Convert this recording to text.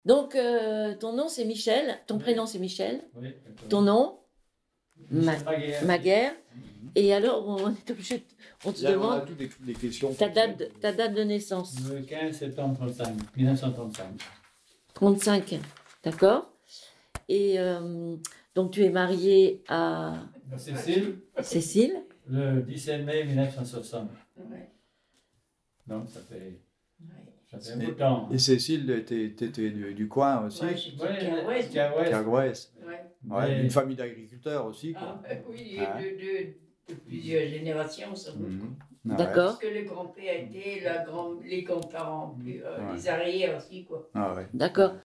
Donc, ton nom, c'est Michel. Ton prénom, c'est Michel. Oui, d'accord. Ton nom, Michel Maguère. Maguère. Et alors, on est obligé, on te Là, on a demande toutes les questions. ta date de naissance. Le 15 septembre 35, 1935. 35, d'accord. Et donc, tu es marié à Cécile, Cécile. le 17 mai 1960. Ouais. Donc, ça fait un Ouais. bout de temps. Et Cécile, t'étais du coin aussi? Ouais, j'étais Ouais, Carouès. Cargouès. Ouais. Ouais, Mais- une famille d'agriculteurs aussi, Ah, quoi. oui, Ah. de plusieurs générations, sans doute. Mhm. Ah ouais. D'accord. Parce que le grand-père a été, les grands-parents, Ouais. les arrières aussi, quoi. Ah ouais. D'accord.